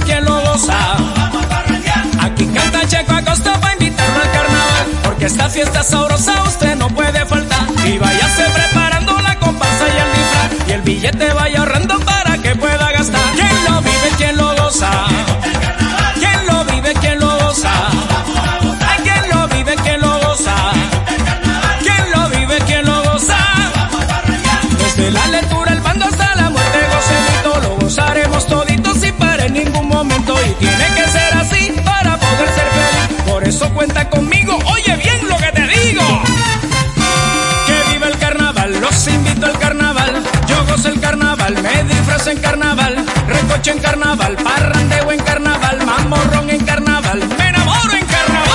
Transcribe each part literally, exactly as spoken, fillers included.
quien lo goza. Aquí canta Checo Acosta para invitarlo al carnaval, porque esta fiesta sabrosa usted no puede faltar. Y váyase preparando la comparsa y el disfraz, y el billete vaya ahorrando para que pueda gastar. Quien lo vive, quien lo goza. Quien lo vive, quien lo goza. Ay, quien lo vive, quien lo goza. Quien lo vive, quien lo goza. Desde la lectura, el bando hasta la muerte, gocelito, lo gozaremos toditos sin parar en ningún momento. Y tiene que ser así para poder ser feliz. Por eso cuenta conmigo, oye bien lo que te digo. Que viva el carnaval, los invito al carnaval. Yo gozo el carnaval, me disfrazo en carnaval, recoche en carnaval, parrandeo en carnaval, mamorrón en carnaval, me enamoro en carnaval.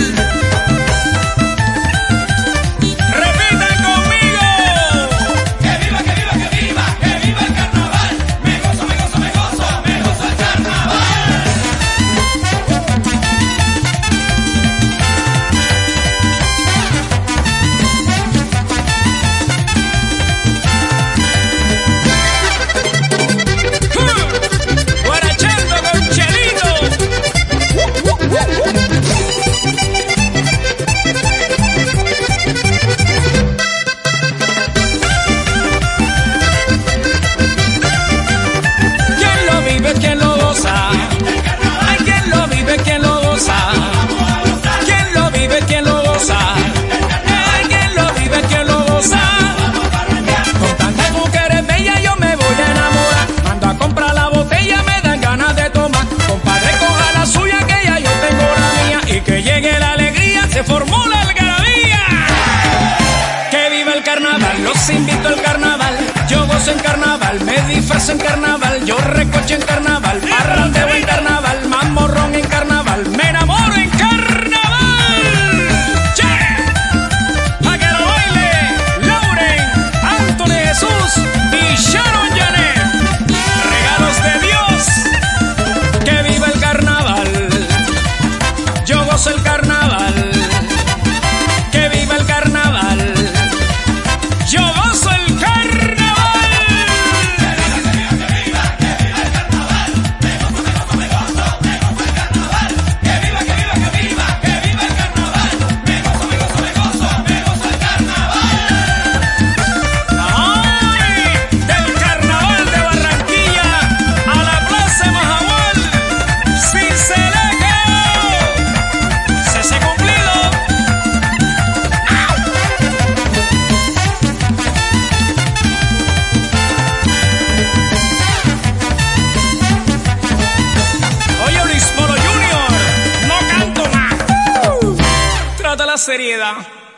Repitan conmigo. Que viva, que viva, que viva, que viva el carnaval. Me gozo, me gozo, me gozo, me gozo el carnaval. Guarachando con Chelito. Quien lo vive, quien lo goza. Ay, quien lo vive, quien lo goza. Quien lo vive, quien lo goza. Ay, quien lo vive, quien lo goza. Con tantas mujeres bellas yo me voy a enamorar. Mando a comprar la botella, me dan ganas de tomar. Compadre, coja la suya que ya yo tengo la mía. Y que llegue la alegría, se formó la algarabía. Que viva el carnaval, los invito al carnaval. Yo gozo en carnaval, me disfrazo en carnaval, yo recoche en carnaval, parrandeo en carnaval, mamorrón en carnaval, me enamoro en carnaval. ¡Che! ¡Pa' que lo baile Lauren, Anthony Jesús y Sharon Janet! ¡Regalos de Dios! Que viva el carnaval, yo gozo el carnaval. Que viva el carnaval, yo gozo el carnaval. ¡Ay! Del carnaval de Barranquilla a la Plaza Majagual, Cincelejo, se ha cumplido. Oye, Luis Moro junior, no canto más. Trata la seriedad.